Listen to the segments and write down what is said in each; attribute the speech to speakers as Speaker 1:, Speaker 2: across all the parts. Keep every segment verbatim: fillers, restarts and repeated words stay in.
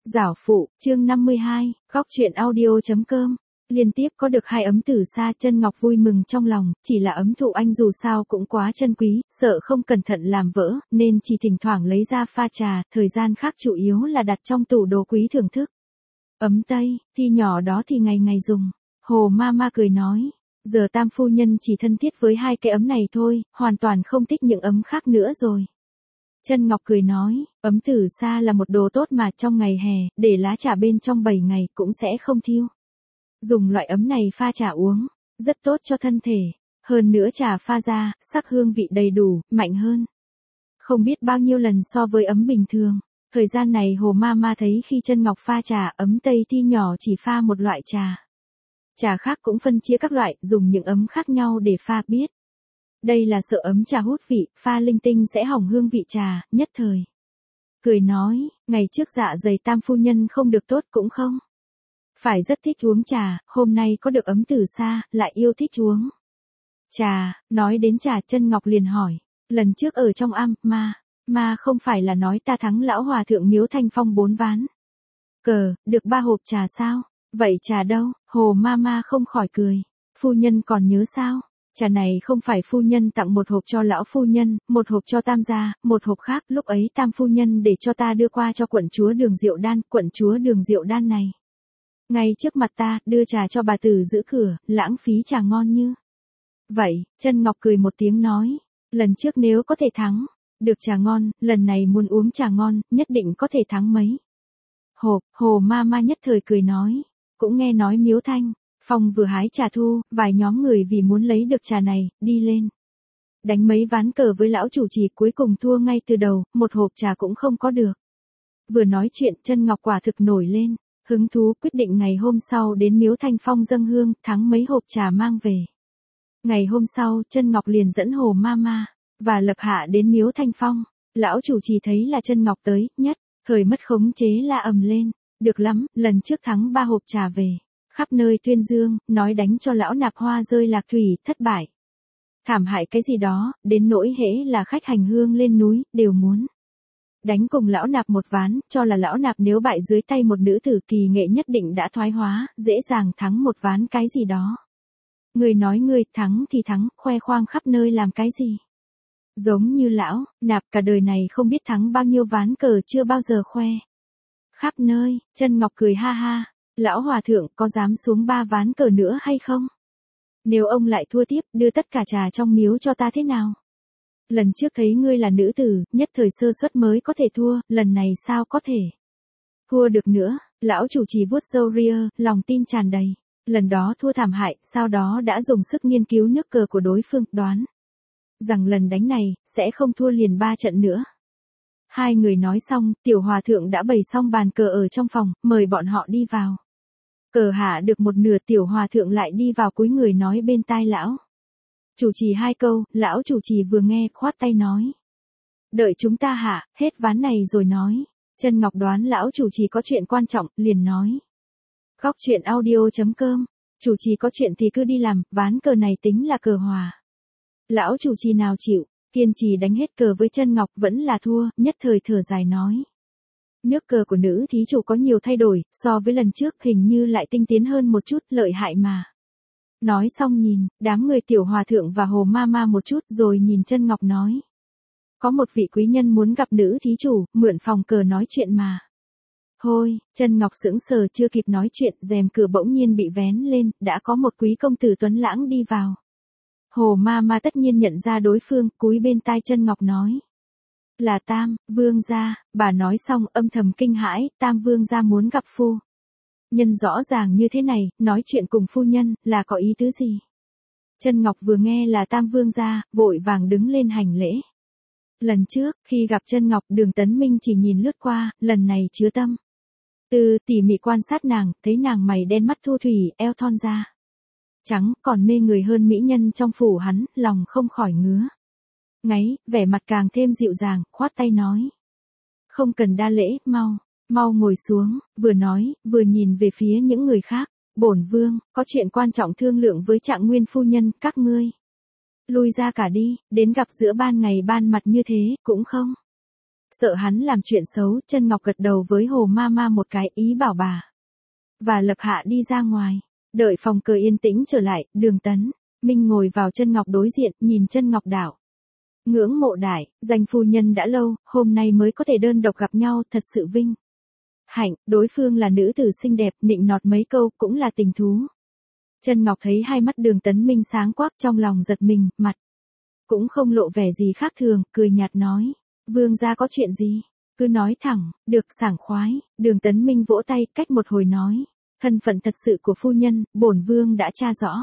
Speaker 1: Giảo phụ, chương năm mươi hai, góc truyện audio.com. Liên tiếp có được hai ấm từ xa, Chân Ngọc vui mừng trong lòng, chỉ là ấm thụ anh dù sao cũng quá chân quý, sợ không cẩn thận làm vỡ, nên chỉ thỉnh thoảng lấy ra pha trà, thời gian khác chủ yếu là đặt trong tủ đồ quý thưởng thức. Ấm Tây, thì nhỏ đó thì ngày ngày dùng. Hồ Mama cười nói, giờ Tam phu nhân chỉ thân thiết với hai cái ấm này thôi, hoàn toàn không thích những ấm khác nữa rồi. Chân Ngọc cười nói, ấm từ xa là một đồ tốt mà trong ngày hè, để lá trà bên trong bảy ngày cũng sẽ không thiêu. Dùng loại ấm này pha trà uống, rất tốt cho thân thể. Hơn nữa trà pha ra, sắc hương vị đầy đủ, mạnh hơn. Không biết bao nhiêu lần so với ấm bình thường. Thời gian này Hồ Mama thấy khi Chân Ngọc pha trà, ấm Tây Thi nhỏ chỉ pha một loại trà. Trà khác cũng phân chia các loại, dùng những ấm khác nhau để pha biết. Đây là sợ ấm trà hút vị, pha linh tinh sẽ hỏng hương vị trà, nhất thời. Cười nói, ngày trước dạ dày Tam phu nhân không được tốt cũng không. Phải rất thích uống trà, hôm nay có được ấm từ xa, lại yêu thích uống trà. Nói đến trà, Chân Ngọc liền hỏi, lần trước ở trong am, ma, ma không phải là nói ta thắng lão hòa thượng Miếu Thanh Phong bốn ván cờ, được ba hộp trà sao? Vậy trà đâu? Hồ Mama không khỏi cười. Phu nhân còn nhớ sao? Trà này không phải phu nhân tặng một hộp cho lão phu nhân, một hộp cho Tam gia, một hộp khác, lúc ấy Tam phu nhân để cho ta đưa qua cho quận chúa Đường Diệu Đan, quận chúa Đường Diệu Đan này. Ngay trước mặt ta, đưa trà cho bà tử giữ cửa, lãng phí trà ngon như. Vậy, Chân Ngọc cười một tiếng nói, lần trước nếu có thể thắng, được trà ngon, lần này muốn uống trà ngon, nhất định có thể thắng mấy hộp. Hồ Mama nhất thời cười nói, cũng nghe nói Miếu Thanh Phong vừa hái trà thu, vài nhóm người vì muốn lấy được trà này, đi lên đánh mấy ván cờ với lão chủ trì, cuối cùng thua ngay từ đầu, một hộp trà cũng không có được. Vừa nói chuyện, Chân Ngọc quả thực nổi lên, hứng thú, quyết định ngày hôm sau đến Miếu Thanh Phong dâng hương, thắng mấy hộp trà mang về. Ngày hôm sau, Chân Ngọc liền dẫn Hồ Mama và Lập Hạ đến Miếu Thanh Phong. Lão chủ trì thấy là Chân Ngọc tới, nhất thời mất khống chế la ầm lên, được lắm, lần trước thắng ba hộp trà về, khắp nơi tuyên dương, nói đánh cho lão Nạp Hoa rơi lạc thủy, thất bại. Thảm hại cái gì đó, đến nỗi hễ là khách hành hương lên núi, đều muốn đánh cùng lão Nạp một ván, cho là lão Nạp nếu bại dưới tay một nữ tử kỳ nghệ nhất định đã thoái hóa, dễ dàng thắng một ván cái gì đó. Người nói người thắng thì thắng, khoe khoang khắp nơi làm cái gì? Giống như lão Nạp cả đời này không biết thắng bao nhiêu ván cờ, chưa bao giờ khoe khắp nơi. Chân Ngọc cười ha ha, lão hòa thượng có dám xuống ba ván cờ nữa hay không? Nếu ông lại thua tiếp, đưa tất cả trà trong miếu cho ta thế nào? Lần trước thấy ngươi là nữ tử, nhất thời sơ suất mới có thể thua, lần này sao có thể thua được nữa? Lão chủ trì vuốt râu ria, lòng tin tràn đầy. Lần đó thua thảm hại, sau đó đã dùng sức nghiên cứu nước cờ của đối phương, đoán rằng lần đánh này, sẽ không thua liền ba trận nữa. Hai người nói xong, tiểu hòa thượng đã bày xong bàn cờ ở trong phòng, mời bọn họ đi vào. Cờ hạ được một nửa, tiểu hòa thượng lại đi vào cúi người nói bên tai lão chủ trì hai câu, lão chủ trì vừa nghe, khoát tay nói, đợi chúng ta hạ hết ván này rồi nói. Chân Ngọc đoán lão chủ trì có chuyện quan trọng, liền nói, góc truyện audio.com, chủ trì có chuyện thì cứ đi làm, ván cờ này tính là cờ hòa. Lão chủ trì nào chịu, kiên trì đánh hết cờ với Chân Ngọc, vẫn là thua, nhất thời thở dài nói, nước cờ của nữ thí chủ có nhiều thay đổi, so với lần trước hình như lại tinh tiến hơn một chút, lợi hại mà. Nói xong nhìn đám người tiểu hòa thượng và Hồ Mama một chút, rồi nhìn Chân Ngọc nói, có một vị quý nhân muốn gặp nữ thí chủ, mượn phòng cờ nói chuyện mà. Thôi, Chân Ngọc sững sờ chưa kịp nói chuyện, rèm cửa bỗng nhiên bị vén lên, đã có một quý công tử tuấn lãng đi vào. Hồ Mama tất nhiên nhận ra đối phương, cúi bên tai Chân Ngọc nói, là Tam vương gia. Bà nói xong âm thầm kinh hãi, Tam vương gia muốn gặp phu nhân rõ ràng như thế này, nói chuyện cùng phu nhân, là có ý tứ gì? Chân Ngọc vừa nghe là Tam vương gia, vội vàng đứng lên hành lễ. Lần trước, khi gặp Chân Ngọc, Đường Tấn Minh chỉ nhìn lướt qua, lần này chứa tâm tư, tỉ mỉ quan sát nàng, thấy nàng mày đen mắt thu thủy, eo thon da trắng, còn mê người hơn mỹ nhân trong phủ hắn, lòng không khỏi ngứa ngáy, vẻ mặt càng thêm dịu dàng, khoát tay nói, không cần đa lễ, mau mau ngồi xuống. Vừa nói, vừa nhìn về phía những người khác, bổn vương có chuyện quan trọng thương lượng với Trạng Nguyên phu nhân, các ngươi lui ra cả đi, đến gặp giữa ban ngày ban mặt như thế, cũng không Sợ hắn làm chuyện xấu, Chân Ngọc gật đầu với Hồ ma ma một cái, ý bảo bà và Lập Hạ đi ra ngoài. Đợi phòng cười yên tĩnh trở lại, Đường Tấn Minh ngồi vào Chân Ngọc đối diện, nhìn Chân Ngọc đạo: ngưỡng mộ đại, danh phu nhân đã lâu, hôm nay mới có thể đơn độc gặp nhau, thật sự vinh hạnh, đối phương là nữ tử xinh đẹp, nịnh nọt mấy câu cũng là tình thú. Chân Ngọc thấy hai mắt Đường Tấn Minh sáng quắc, trong lòng giật mình, mặt cũng không lộ vẻ gì khác thường, cười nhạt nói: vương gia có chuyện gì? Cứ nói thẳng, được, sảng khoái. Đường Tấn Minh vỗ tay, cách một hồi nói: thân phận thật sự của phu nhân, bổn vương đã tra rõ.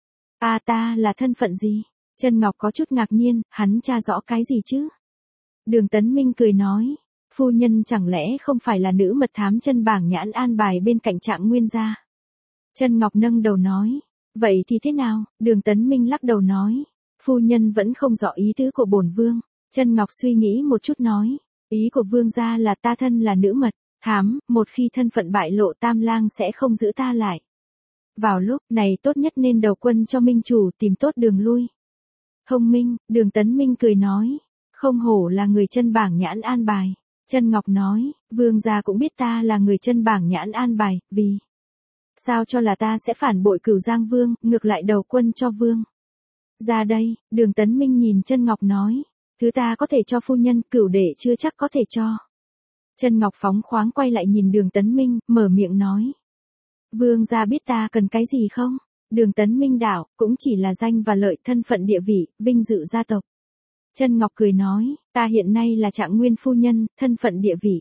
Speaker 1: A ta là thân phận gì? Chân Ngọc có chút ngạc nhiên, hắn tra rõ cái gì chứ? Đường Tấn Minh cười nói: phu nhân chẳng lẽ không phải là nữ mật thám Chân Bảng Nhãn an bài bên cạnh Trạng Nguyên gia? Chân Ngọc nâng đầu nói: vậy thì thế nào? Đường Tấn Minh lắc đầu nói: phu nhân vẫn không rõ ý tứ của bổn vương. Chân Ngọc suy nghĩ một chút nói: ý của vương gia là ta thân là nữ mật thám, một khi thân phận bại lộ Tam Lang sẽ không giữ ta lại. Vào lúc này tốt nhất nên đầu quân cho minh chủ tìm tốt đường lui. Thông minh, Đường Tấn Minh cười nói: không hổ là người Chân Bảng Nhãn an bài. Chân Ngọc nói: vương gia cũng biết ta là người Chân Bảng Nhãn an bài, vì sao cho là ta sẽ phản bội Cửu Giang Vương, ngược lại đầu quân cho vương ra đây? Đường Tấn Minh nhìn Chân Ngọc nói: thứ ta có thể cho phu nhân, Cửu đệ chưa chắc có thể cho. Chân Ngọc phóng khoáng quay lại nhìn Đường Tấn Minh, mở miệng nói: vương gia biết ta cần cái gì không? Đường Tấn Minh đạo: cũng chỉ là danh và lợi, thân phận địa vị, vinh dự gia tộc. Chân Ngọc cười nói: ta hiện nay là Trạng Nguyên phu nhân, thân phận địa vị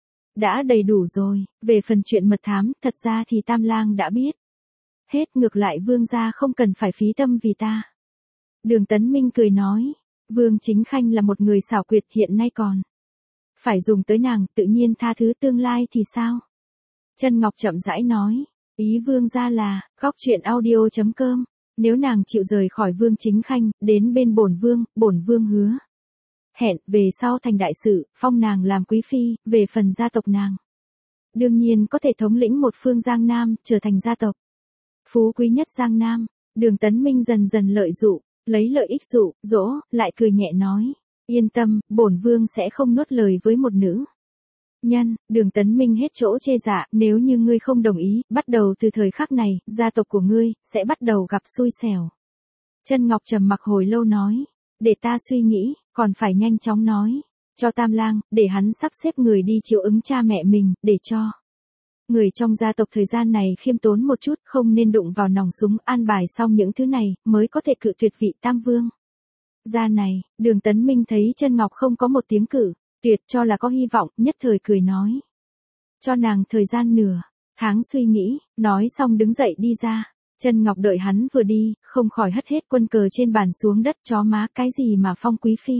Speaker 1: đã đầy đủ rồi, về phần chuyện mật thám, thật ra thì Tam Lang đã biết hết, ngược lại vương gia không cần phải phí tâm vì ta. Đường Tấn Minh cười nói: Vương Chính Khanh là một người xảo quyệt, hiện nay còn phải dùng tới nàng, tự nhiên tha thứ, tương lai thì sao? Chân Ngọc chậm rãi nói: ý vương gia là, góc truyện audio chấm com, nếu nàng chịu rời khỏi Vương Chính Khanh, đến bên bổn vương, bổn vương hứa hẹn, về sau thành đại sự, phong nàng làm quý phi, về phần gia tộc nàng, đương nhiên có thể thống lĩnh một phương Giang Nam, trở thành gia tộc phú quý nhất Giang Nam. Đường Tấn Minh dần dần lợi dụ, lấy lợi ích dụ, dỗ, lại cười nhẹ nói: yên tâm, bổn vương sẽ không nuốt lời với một nữ nhân. Đường Tấn Minh hết chỗ chê dạ: nếu như ngươi không đồng ý, bắt đầu từ thời khắc này, gia tộc của ngươi sẽ bắt đầu gặp xui xẻo. Chân Ngọc trầm mặc hồi lâu nói: để ta suy nghĩ, còn phải nhanh chóng nói cho Tam Lang, để hắn sắp xếp người đi chiếu ứng cha mẹ mình, để cho người trong gia tộc thời gian này khiêm tốn một chút, không nên đụng vào nòng súng, an bài xong những thứ này, mới có thể cự tuyệt vị Tam Vương gia này. Đường Tấn Minh thấy Chân Ngọc không có một tiếng cự tuyệt, cho là có hy vọng, nhất thời cười nói: cho nàng thời gian nửa tháng suy nghĩ. Nói xong đứng dậy đi ra. Chân Ngọc đợi hắn vừa đi, không khỏi hất hết quân cờ trên bàn xuống đất: chó má, cái gì mà phong quý phi,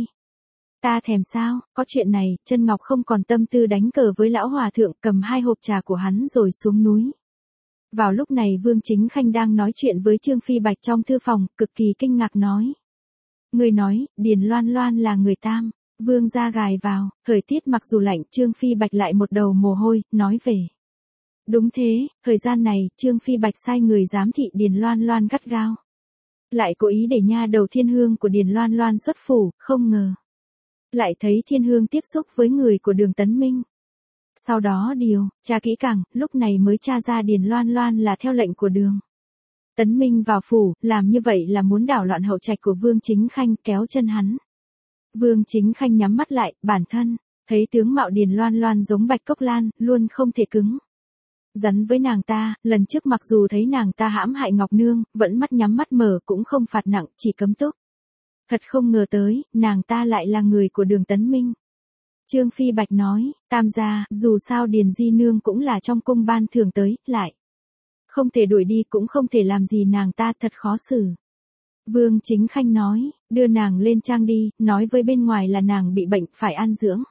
Speaker 1: ta thèm sao? Có chuyện này, Chân Ngọc không còn tâm tư đánh cờ với lão hòa thượng, cầm hai hộp trà của hắn rồi xuống núi. Vào lúc này Vương Chính Khanh đang nói chuyện với Trương Phi Bạch trong thư phòng, cực kỳ kinh ngạc nói: người nói, Điền Loan Loan là người Tam Vương gia gài vào. Thời tiết mặc dù lạnh, Trương Phi Bạch lại một đầu mồ hôi, nói về. Đúng thế, thời gian này, Trương Phi Bạch sai người giám thị Điền Loan Loan gắt gao. Lại cố ý để nha đầu Thiên Hương của Điền Loan Loan xuất phủ, không ngờ lại thấy Thiên Hương tiếp xúc với người của Đường Tấn Minh. Sau đó điều tra kỹ càng, lúc này mới tra ra Điền Loan Loan là theo lệnh của Đường Tấn Minh vào phủ, làm như vậy là muốn đảo loạn hậu trạch của Vương Chính Khanh, kéo chân hắn. Vương Chính Khanh nhắm mắt lại, bản thân thấy tướng mạo Điền Loan Loan giống Bạch Cốc Lan, luôn không thể cứng rắn với nàng ta. Lần trước mặc dù thấy nàng ta hãm hại Ngọc Nương, vẫn mắt nhắm mắt mở, cũng không phạt nặng, chỉ cấm túc. Thật không ngờ tới, nàng ta lại là người của Đường Tấn Minh. Trương Phi Bạch nói: Tam gia, dù sao Điền Di Nương cũng là trong cung ban thưởng tới, lại không thể đuổi đi, cũng không thể làm gì nàng ta, thật khó xử. Vương Chính Khanh nói: đưa nàng lên trang đi, nói với bên ngoài là nàng bị bệnh, phải an dưỡng.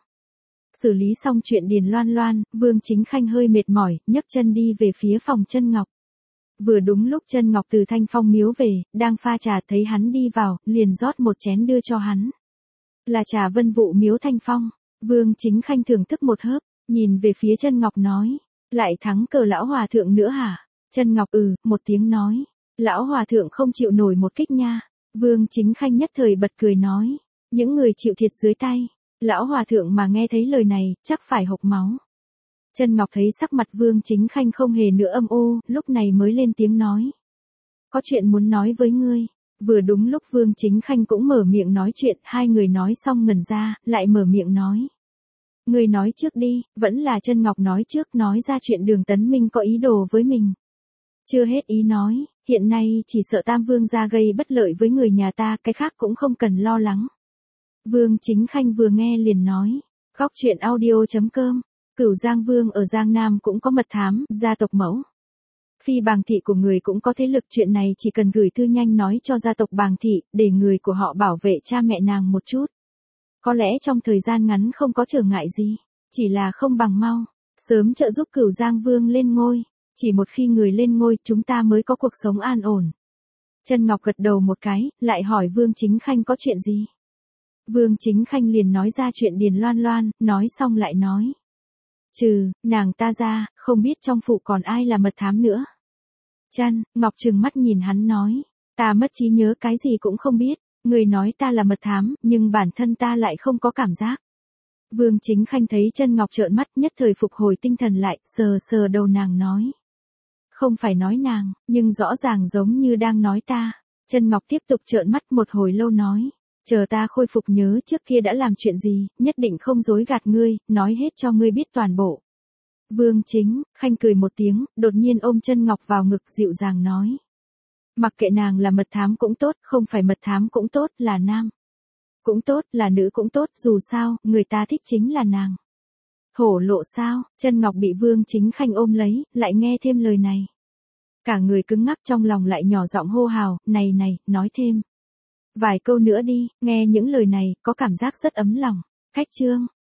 Speaker 1: Xử lý xong chuyện Điền Loan Loan, Vương Chính Khanh hơi mệt mỏi, nhấc chân đi về phía phòng Chân Ngọc. Vừa đúng lúc Chân Ngọc từ Thanh Phong miếu về, đang pha trà, thấy hắn đi vào, liền rót một chén đưa cho hắn. Là trà Vân Vụ miếu Thanh Phong. Vương Chính Khanh thưởng thức một hớp, nhìn về phía Chân Ngọc nói: lại thắng cờ lão hòa thượng nữa hả? Chân Ngọc ừ, một tiếng nói: lão hòa thượng không chịu nổi một kích nha. Vương Chính Khanh nhất thời bật cười nói: những người chịu thiệt dưới tay Lão hòa thượng mà nghe thấy lời này, chắc phải hộc máu. Chân Ngọc thấy sắc mặt Vương Chính Khanh không hề nữa âm u, lúc này mới lên tiếng nói. Có chuyện muốn nói với ngươi. Vừa đúng lúc Vương Chính Khanh cũng mở miệng nói chuyện, hai người nói xong ngẩn ra, lại mở miệng nói. Ngươi nói trước đi, vẫn là Chân Ngọc nói trước, nói ra chuyện Đường Tấn Minh có ý đồ với mình. Chưa hết ý nói, hiện nay chỉ sợ Tam Vương gia gây bất lợi với người nhà ta, cái khác cũng không cần lo lắng. Vương Chính Khanh vừa nghe liền nói. Góc truyện audio.com. Cửu Giang Vương ở Giang Nam cũng có mật thám, gia tộc mẫu. Phi Bàng Thị của người cũng có thế lực, chuyện này chỉ cần gửi thư nhanh nói cho gia tộc Bàng Thị, để người của họ bảo vệ cha mẹ nàng một chút. Có lẽ trong thời gian ngắn không có trở ngại gì, chỉ là không bằng mau, sớm trợ giúp Cửu Giang Vương lên ngôi, chỉ một khi người lên ngôi chúng ta mới có cuộc sống an ổn. Chân Ngọc gật đầu một cái, lại hỏi Vương Chính Khanh có chuyện gì. Vương Chính Khanh liền nói ra chuyện Điền Loan Loan, nói xong lại nói. Trừ, nàng ta ra, không biết trong phủ còn ai là mật thám nữa. Chân Ngọc trừng mắt nhìn hắn nói, ta mất trí nhớ cái gì cũng không biết, người nói ta là mật thám, nhưng bản thân ta lại không có cảm giác. Vương Chính Khanh thấy Chân Ngọc trợn mắt, nhất thời phục hồi tinh thần lại, sờ sờ đầu nàng nói. Không phải nói nàng, nhưng rõ ràng giống như đang nói ta. Chân Ngọc tiếp tục trợn mắt một hồi lâu nói. Chờ ta khôi phục nhớ trước kia đã làm chuyện gì, nhất định không dối gạt ngươi, nói hết cho ngươi biết toàn bộ. Vương Chính Khanh cười một tiếng, đột nhiên ôm Chân Ngọc vào ngực dịu dàng nói. Mặc kệ nàng là mật thám cũng tốt, không phải mật thám cũng tốt, là nam cũng tốt, là nữ cũng tốt, dù sao, người ta thích chính là nàng. Hổ lộ sao? Chân Ngọc bị Vương Chính Khanh ôm lấy, lại nghe thêm lời này. Cả người cứng ngắc, trong lòng lại nhỏ giọng hô hào, này này, nói thêm vài câu nữa đi. Nghe những lời này, có cảm giác rất ấm lòng. Khách chương.